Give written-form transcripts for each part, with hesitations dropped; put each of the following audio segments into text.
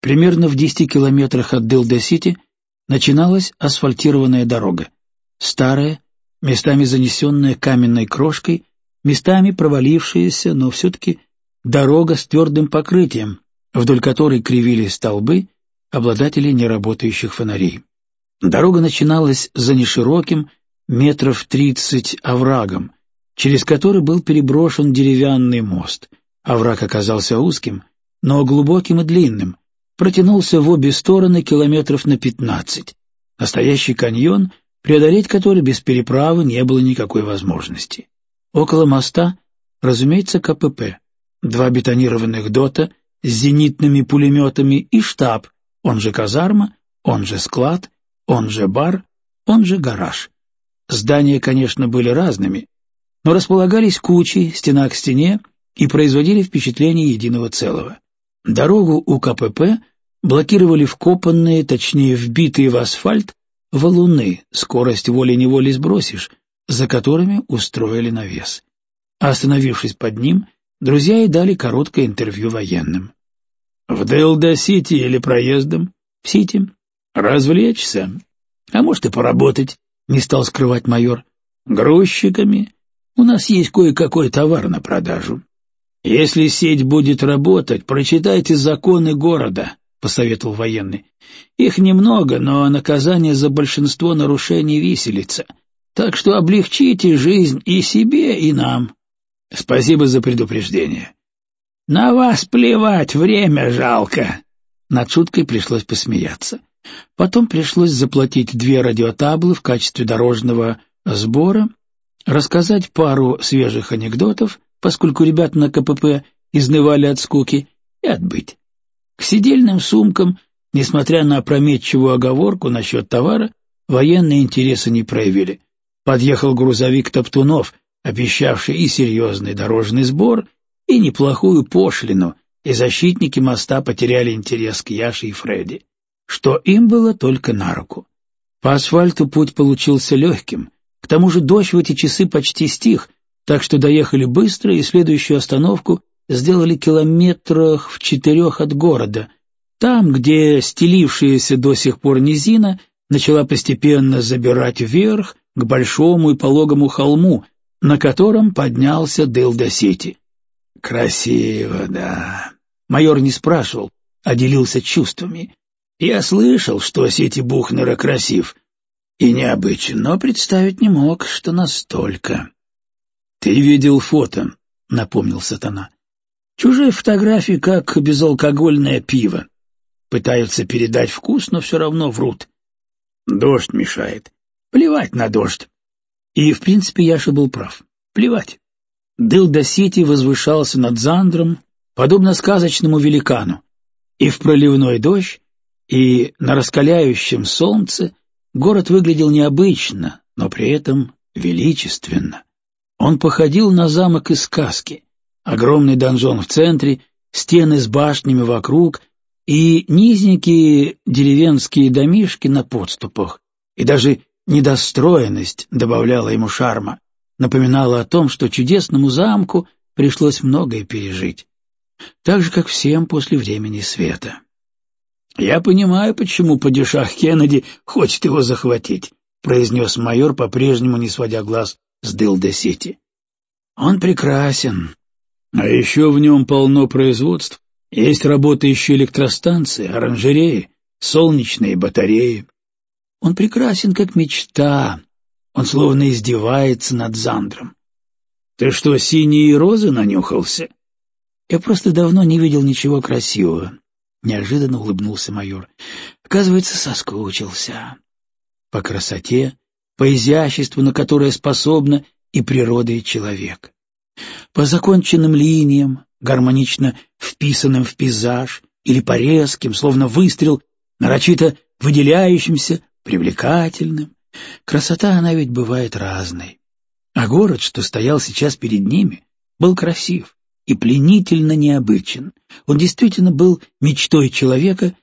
Примерно в 10 километрах от Дилда-Сити начиналась асфальтированная дорога. Старая, местами занесенная каменной крошкой, местами провалившаяся, но все-таки дорога с твердым покрытием, вдоль которой кривились столбы обладателей неработающих фонарей. Дорога начиналась за нешироким, метров 30 оврагом, через который был переброшен деревянный мост. Овраг оказался узким, но глубоким и длинным, протянулся в обе стороны километров на 15. Настоящий каньон, преодолеть который без переправы не было никакой возможности. Около моста, разумеется, КПП, 2 бетонированных дота с зенитными пулеметами и штаб, он же казарма, он же склад, он же бар, он же гараж. Здания, конечно, были разными, но располагались кучей, стена к стене, и производили впечатление единого целого. Дорогу у КПП блокировали вкопанные, точнее вбитые в асфальт, валуны, скорость волей-неволей сбросишь, за которыми устроили навес. А остановившись под ним, друзья и дали короткое интервью военным. «В Дилда-Сити или проездом?» «В Сити». «Развлечься? А может и поработать», — не стал скрывать майор. «Грузчиками? У нас есть кое-какой товар на продажу». «Если сеть будет работать, прочитайте законы города», — посоветовал военный. «Их немного, но наказание за большинство нарушений виселица. Так что облегчите жизнь и себе, и нам. Спасибо за предупреждение». «На вас плевать, время жалко». Над шуткой пришлось посмеяться. Потом пришлось заплатить 2 радиотаблы в качестве дорожного сбора, рассказать пару свежих анекдотов, поскольку ребята на КПП изнывали от скуки, и отбыть. К сидельным сумкам, несмотря на опрометчивую оговорку насчет товара, военные интереса не проявили. Подъехал грузовик топтунов, обещавший и серьезный дорожный сбор, и неплохую пошлину, и защитники моста потеряли интерес к Яше и Фредди, что им было только на руку. По асфальту путь получился легким, к тому же дождь в эти часы почти стих, так что доехали быстро и следующую остановку сделали километрах в 4 от города, там, где стелившаяся до сих пор низина начала постепенно забирать вверх к большому и пологому холму, на котором поднялся Дилда-Сити. «Красиво, да». Майор не спрашивал, а делился чувствами. «Я слышал, что Сити Бухнера красив и необычен, но представить не мог, что настолько». «Ты видел фото», — напомнил Сатана. «Чужие фотографии, как безалкогольное пиво. Пытаются передать вкус, но все равно врут. Дождь мешает. Плевать на дождь». И, в принципе, Яша был прав. Плевать. Дилда-Сити возвышался над Зандром, подобно сказочному великану. И в проливной дождь, и на раскаляющем солнце город выглядел необычно, но при этом величественно. Он походил на замок из сказки. Огромный донжон в центре, стены с башнями вокруг и низенькие деревенские домишки на подступах. И даже недостроенность добавляла ему шарма, напоминала о том, что чудесному замку пришлось многое пережить. Так же, как всем после времени света. «Я понимаю, почему падишах Кеннеди хочет его захватить», — произнес майор, по-прежнему не сводя глаз с Дилда-Сити. «Он прекрасен. А еще в нем полно производств. Есть работающие электростанции, оранжереи, солнечные батареи. Он прекрасен, как мечта. Он словно издевается над Зандром. Ты что, синие розы нанюхался?» «Я просто давно не видел ничего красивого», — неожиданно улыбнулся майор. «Оказывается, соскучился. По красоте, по изяществу, на которое способна и природа, и человек. По законченным линиям, гармонично вписанным в пейзаж, или по резким, словно выстрел, нарочито выделяющимся, привлекательным. Красота, она ведь бывает разной. А город, что стоял сейчас перед ними, был красив и пленительно необычен. Он действительно был мечтой человека,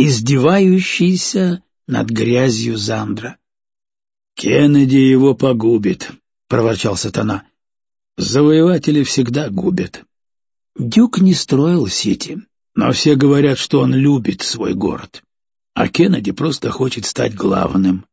издевающейся над грязью Зандра. «Кеннеди его погубит», — проворчал Сатана. «Завоеватели всегда губят». Дюк не строил Сити. Но все говорят, что он любит свой город, а Кеннеди просто хочет стать главным.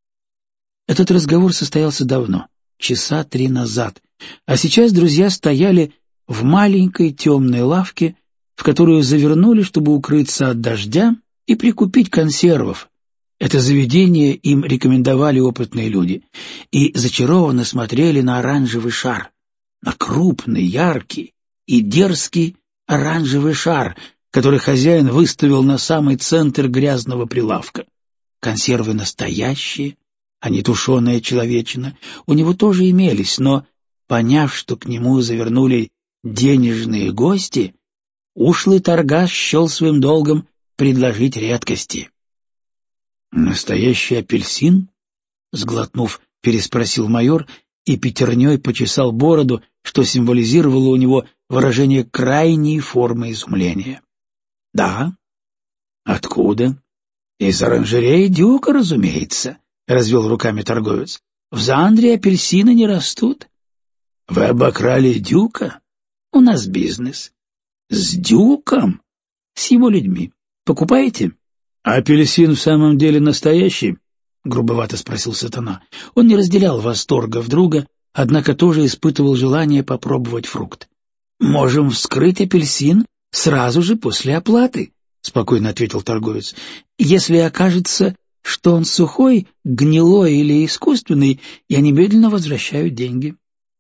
Этот разговор состоялся давно, часа 3 назад, а сейчас друзья стояли в маленькой темной лавке, в которую завернули, чтобы укрыться от дождя и прикупить консервов. Это заведение им рекомендовали опытные люди, и зачарованно смотрели на оранжевый шар, на крупный, яркий и дерзкий оранжевый шар, который хозяин выставил на самый центр грязного прилавка. Консервы настоящие, а не тушеная человечина, у него тоже имелись, но, поняв, что к нему завернули денежные гости, ушлый торгаш счел своим долгом предложить редкости. «Настоящий апельсин?» — сглотнув, переспросил майор и пятерней почесал бороду, что символизировало у него выражение крайней формы изумления. «Да». «Откуда?» «Из оранжереи Дюка, разумеется», — развел руками торговец. «В Зандре апельсины не растут». «Вы обокрали Дюка? У нас бизнес». «С Дюком?» «С его людьми. Покупаете?» «Апельсин в самом деле настоящий?» — грубовато спросил Сатана. Он не разделял восторга друга, однако тоже испытывал желание попробовать фрукт. «Можем вскрыть апельсин сразу же после оплаты», — спокойно ответил торговец. «Если окажется, что он сухой, гнилой или искусственный, я немедленно возвращаю деньги».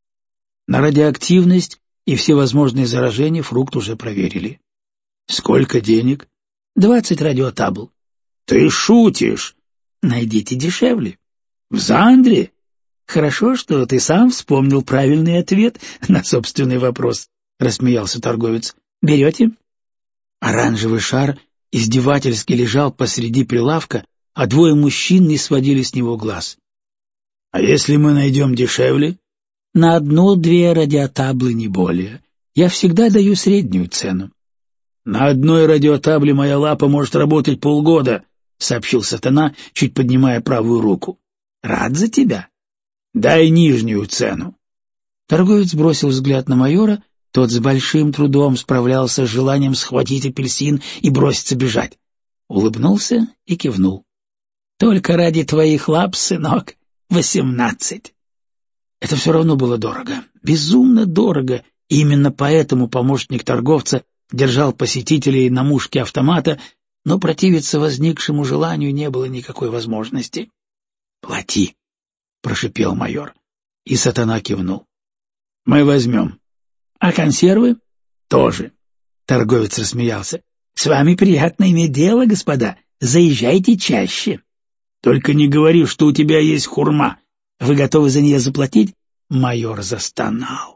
На радиоактивность и всевозможные заражения фрукт уже проверили. «Сколько денег?» 20 радиотабл. «Ты шутишь?» «Найдите дешевле». «В Зандре?» «Хорошо, что ты сам вспомнил правильный ответ на собственный вопрос», — рассмеялся торговец. «Берете?» Оранжевый шар издевательски лежал посреди прилавка, а 2 мужчин не сводили с него глаз. «А если мы найдем дешевле?» «На 1-2 радиотаблы, не более. Я всегда даю среднюю цену». «На одной радиотабле моя лапа может работать полгода», — сообщил Сатана, чуть поднимая правую руку. «Рад за тебя. Дай нижнюю цену». Торговец бросил взгляд на майора, тот с большим трудом справлялся с желанием схватить апельсин и броситься бежать. Улыбнулся и кивнул. «Только ради твоих лап, сынок, 18». Это все равно было дорого, безумно дорого, и именно поэтому помощник торговца держал посетителей на мушке автомата, но противиться возникшему желанию не было никакой возможности. «Плати», — прошипел майор, и Сатана кивнул. «Мы возьмем». «А консервы?» «Тоже». Торговец рассмеялся. «С вами приятно иметь дело, господа. Заезжайте чаще». «Только не говори, что у тебя есть хурма. Вы готовы за нее заплатить?» Майор застонал.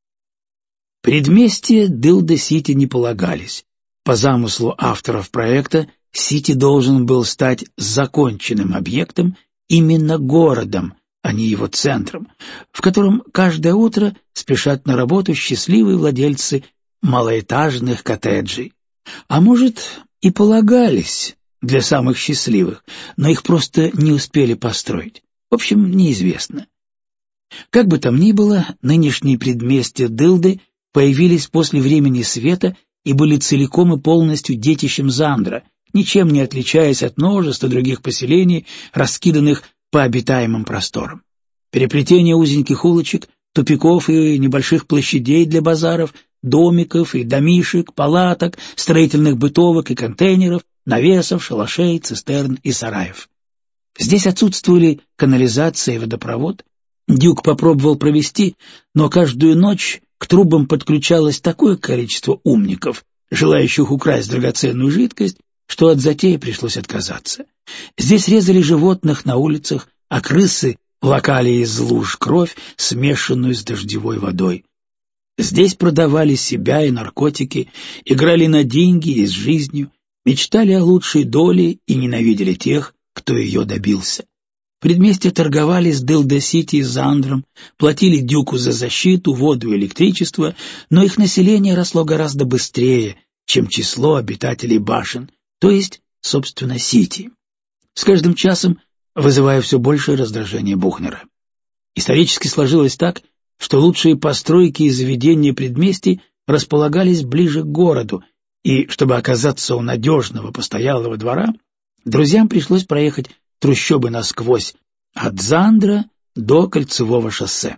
Предместья Дилда-Сити не полагались. По замыслу авторов проекта, Сити должен был стать законченным объектом, именно городом, а не его центром, в котором каждое утро спешат на работу счастливые владельцы малоэтажных коттеджей. А может, и полагались для самых счастливых, но их просто не успели построить. В общем, неизвестно. Как бы там ни было, нынешние предместья Дилды появились после времени света и были целиком и полностью детищем Зандра, ничем не отличаясь от множества других поселений, раскиданных по обитаемым просторам. Переплетение узеньких улочек, тупиков и небольших площадей для базаров, домиков и домишек, палаток, строительных бытовок и контейнеров, навесов, шалашей, цистерн и сараев. Здесь отсутствовали канализация и водопровод. Дюк попробовал провести, но каждую ночь к трубам подключалось такое количество умников, желающих украсть драгоценную жидкость, что от затеи пришлось отказаться. Здесь резали животных на улицах, а крысы лакали из луж кровь, смешанную с дождевой водой. Здесь продавали себя и наркотики, играли на деньги и с жизнью, мечтали о лучшей доле и ненавидели тех, кто ее добился. Предместья торговали с Дилда-Сити и Зандром, платили Дюку за защиту, воду и электричество, но их население росло гораздо быстрее, чем число обитателей башен, то есть, собственно, Сити, с каждым часом вызывая все большее раздражение Бухнера. Исторически сложилось так, что лучшие постройки и заведения предместий располагались ближе к городу, и чтобы оказаться у надежного постоялого двора, друзьям пришлось проехать трущобы насквозь от Зандра до Кольцевого шоссе.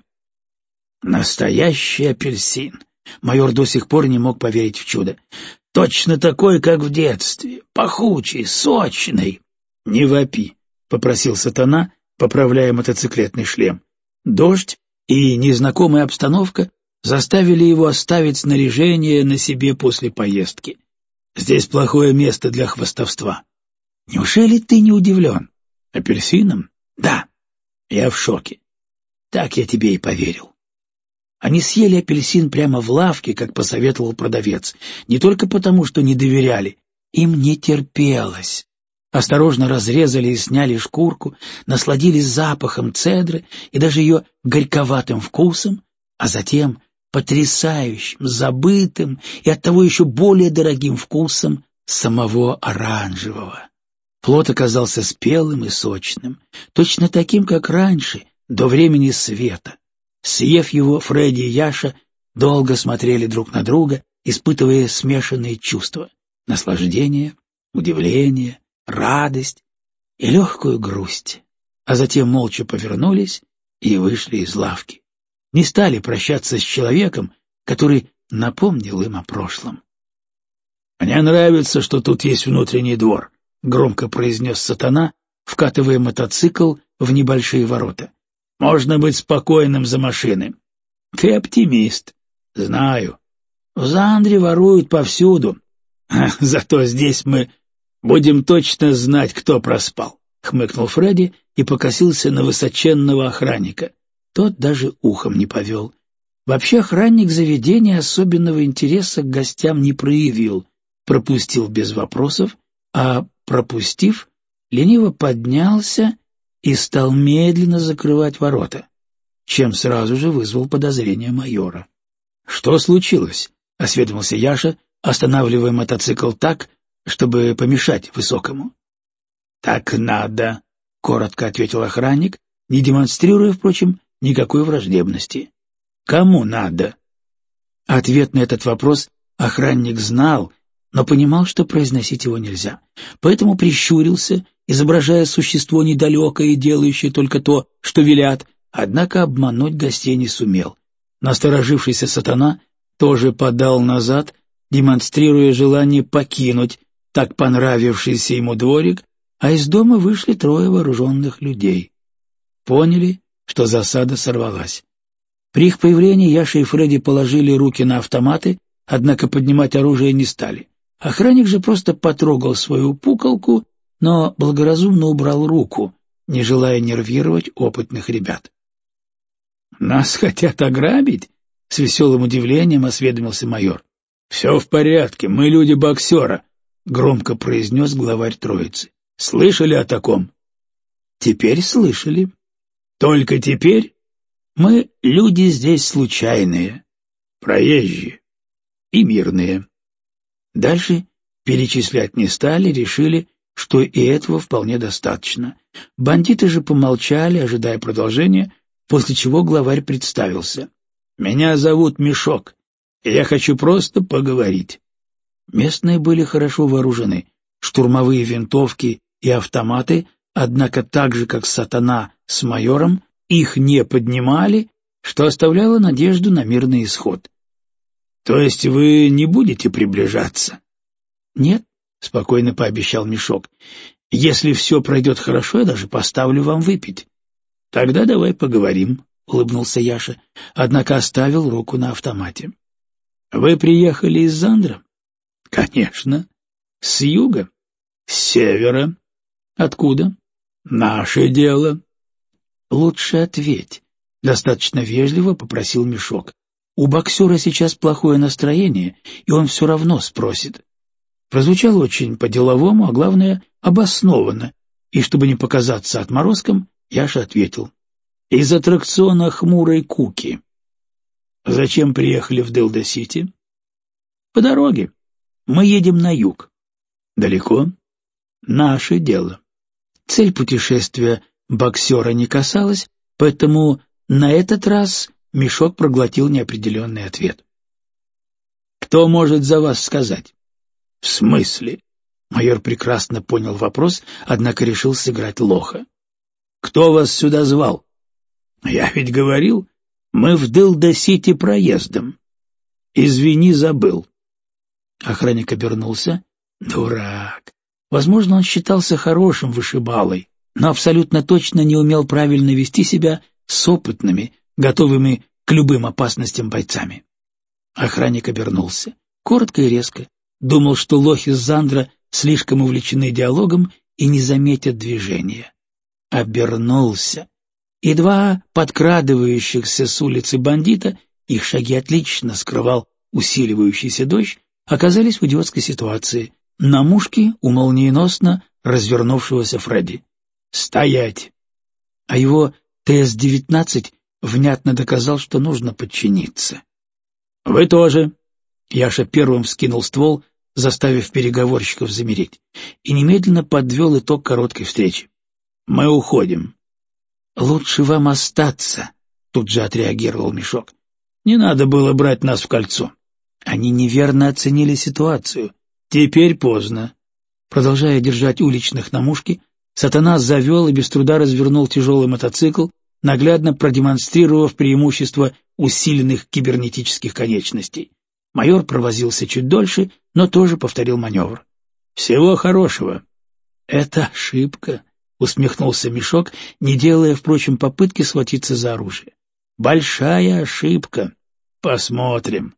Настоящий апельсин! Майор до сих пор не мог поверить в чудо. Точно такой, как в детстве, пахучий, сочный. — Не вопи, — попросил Сатана, поправляя мотоциклетный шлем. Дождь и незнакомая обстановка заставили его оставить снаряжение на себе после поездки. Здесь плохое место для хвастовства. Неужели ты не удивлен? Апельсином? Да. Я в шоке. Так я тебе и поверил. Они съели апельсин прямо в лавке, как посоветовал продавец, не только потому, что не доверяли, им не терпелось. Осторожно разрезали и сняли шкурку, насладились запахом цедры и даже ее горьковатым вкусом, а затем потрясающим, забытым и оттого еще более дорогим вкусом самого оранжевого. Плод оказался спелым и сочным, точно таким, как раньше, до времени света. Съев его, Фредди и Яша долго смотрели друг на друга, испытывая смешанные чувства — наслаждение, удивление, радость и легкую грусть, а затем молча повернулись и вышли из лавки. Не стали прощаться с человеком, который напомнил им о прошлом. «Мне нравится, что тут есть внутренний двор», — громко произнес Сатана, вкатывая мотоцикл в небольшие ворота. «Можно быть спокойным за машины». «Ты оптимист». «Знаю. В Зандре воруют повсюду. Зато здесь мы будем точно знать, кто проспал», — хмыкнул Фредди и покосился на высоченного охранника. Тот даже ухом не повел. Вообще охранник заведения особенного интереса к гостям не проявил, пропустил без вопросов, а, пропустив, лениво поднялся и стал медленно закрывать ворота, чем сразу же вызвал подозрение майора. — Что случилось? — осведомился Яша, останавливая мотоцикл так, чтобы помешать Высокому. — Так надо, — коротко ответил охранник, не демонстрируя, впрочем, никакой враждебности. — Кому надо? Ответ на этот вопрос охранник знал, но понимал, что произносить его нельзя, поэтому прищурился, изображая существо недалекое и делающее только то, что велят, однако обмануть гостей не сумел. Насторожившийся Сатана тоже подал назад, демонстрируя желание покинуть так понравившийся ему дворик, а из дома вышли трое вооруженных людей. Поняли, что засада сорвалась. При их появлении Яша и Фредди положили руки на автоматы, однако поднимать оружие не стали. Охранник же просто потрогал свою пукалку, но благоразумно убрал руку, не желая нервировать опытных ребят. «Нас хотят ограбить?» — с веселым удивлением осведомился майор. «Все в порядке, мы люди боксера», — громко произнес главарь троицы. «Слышали о таком?» «Теперь слышали. Только теперь мы люди здесь случайные, проезжие и мирные». Дальше перечислять не стали, решили, что и этого вполне достаточно. Бандиты же помолчали, ожидая продолжения, после чего главарь представился. «Меня зовут Мешок, и я хочу просто поговорить». Местные были хорошо вооружены, штурмовые винтовки и автоматы, однако так же, как Сатана с майором, их не поднимали, что оставляло надежду на мирный исход. «То есть вы не будете приближаться?» «Нет», — спокойно пообещал Мешок. «Если все пройдет хорошо, я даже поставлю вам выпить». «Тогда давай поговорим», — улыбнулся Яша, однако оставил руку на автомате. «Вы приехали из Зандра?» «Конечно. С юга?» «С севера». «Откуда?» «Наше дело». «Лучше ответь», — достаточно вежливо попросил Мешок. «У боксера сейчас плохое настроение, и он все равно спросит». Прозвучало очень по-деловому, а главное, обоснованно, и чтобы не показаться отморозком, Яша ответил. «Из аттракциона «Хмурой Куки». «Зачем приехали в Дилда-Сити?» «По дороге. Мы едем на юг». «Далеко?» «Наше дело». Цель путешествия боксера не касалась, поэтому на этот раз Мешок проглотил неопределенный ответ. «Кто может за вас сказать?» «В смысле?» Майор прекрасно понял вопрос, однако решил сыграть лоха. «Кто вас сюда звал?» «Я ведь говорил, мы в Дылда-Сити проездом. Извини, забыл». Охранник обернулся. Дурак. Возможно, он считался хорошим вышибалой, но абсолютно точно не умел правильно вести себя с опытными, готовыми к любым опасностям бойцами. Охранник обернулся. Коротко и резко. Думал, что лохи с Зандра слишком увлечены диалогом и не заметят движения. Обернулся. И два подкрадывающихся с улицы бандита, их шаги отлично скрывал усиливающийся дождь, оказались в идиотской ситуации. На мушке у молниеносно развернувшегося Фредди. «Стоять!» А его ТС-19 внятно доказал, что нужно подчиниться. «Вы тоже!» Яша первым вскинул ствол, заставив переговорщиков замереть, и немедленно подвел итог короткой встречи. «Мы уходим». «Лучше вам остаться», — тут же отреагировал Мешок. «Не надо было брать нас в кольцо». Они неверно оценили ситуацию. Теперь поздно. Продолжая держать уличных на мушке, Сатана завел и без труда развернул тяжелый мотоцикл, наглядно продемонстрировав преимущество усиленных кибернетических конечностей. Майор провозился чуть дольше, но тоже повторил маневр. «Всего хорошего». «Это ошибка», — усмехнулся Мешок, не делая, впрочем, попытки схватиться за оружие. «Большая ошибка. Посмотрим».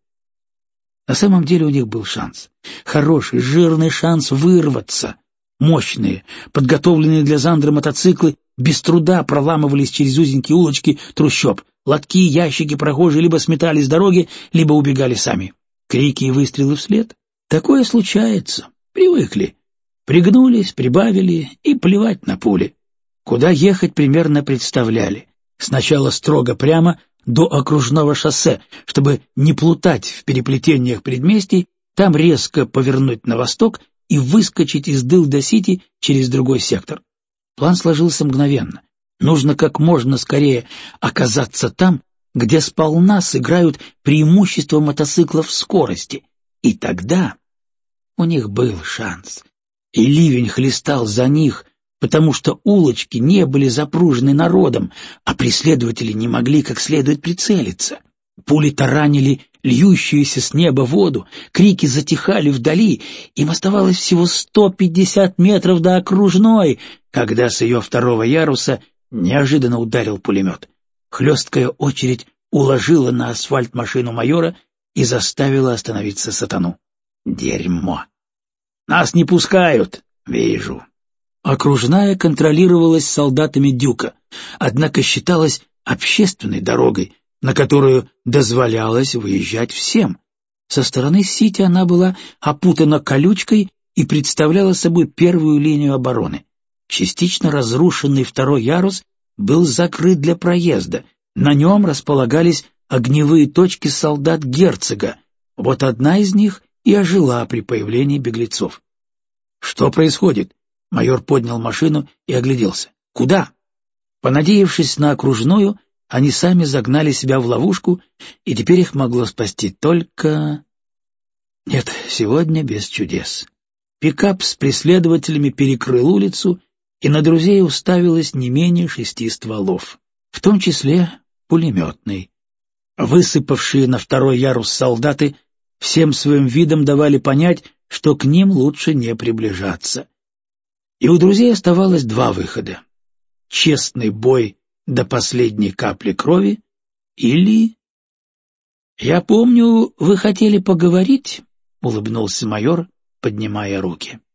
На самом деле у них был шанс. Хороший, жирный шанс вырваться. Мощные, подготовленные для Зандра мотоциклы без труда проламывались через узенькие улочки трущоб. Лотки, ящики, прохожие либо сметали с дороги, либо убегали сами. Крики и выстрелы вслед. Такое случается. Привыкли. Пригнулись, прибавили и плевать на пули. Куда ехать примерно представляли. Сначала строго прямо до окружного шоссе, чтобы не плутать в переплетениях предместий, там резко повернуть на восток и выскочить из Дылда-Сити через другой сектор. План сложился мгновенно. Нужно как можно скорее оказаться там, где сполна сыграют преимущество мотоциклов в скорости. И тогда у них был шанс. И ливень хлестал за них, потому что улочки не были запружены народом, а преследователи не могли как следует прицелиться. Пули таранили льющуюся с неба воду, крики затихали вдали, им оставалось всего 150 метров до окружной, когда с ее второго яруса неожиданно ударил пулемет. Хлесткая очередь уложила на асфальт машину майора и заставила остановиться Сатану. Дерьмо! Нас не пускают, вижу. Окружная контролировалась солдатами Дюка, однако считалась общественной дорогой, на которую дозволялось выезжать всем. Со стороны Сити она была опутана колючкой и представляла собой первую линию обороны. Частично разрушенный второй ярус был закрыт для проезда, на нем располагались огневые точки солдат герцога, вот одна из них и ожила при появлении беглецов. «Что происходит?» Майор поднял машину и огляделся. «Куда?» Понадеявшись на окружную, они сами загнали себя в ловушку, и теперь их могло спасти только... Нет, сегодня без чудес. Пикап с преследователями перекрыл улицу, и на друзей уставилось не менее 6 стволов, в том числе пулеметный. Высыпавшие на второй ярус солдаты всем своим видом давали понять, что к ним лучше не приближаться. И у друзей оставалось 2 выхода. Честный бой до последней капли крови или... «Я помню, вы хотели поговорить», — улыбнулся майор, поднимая руки.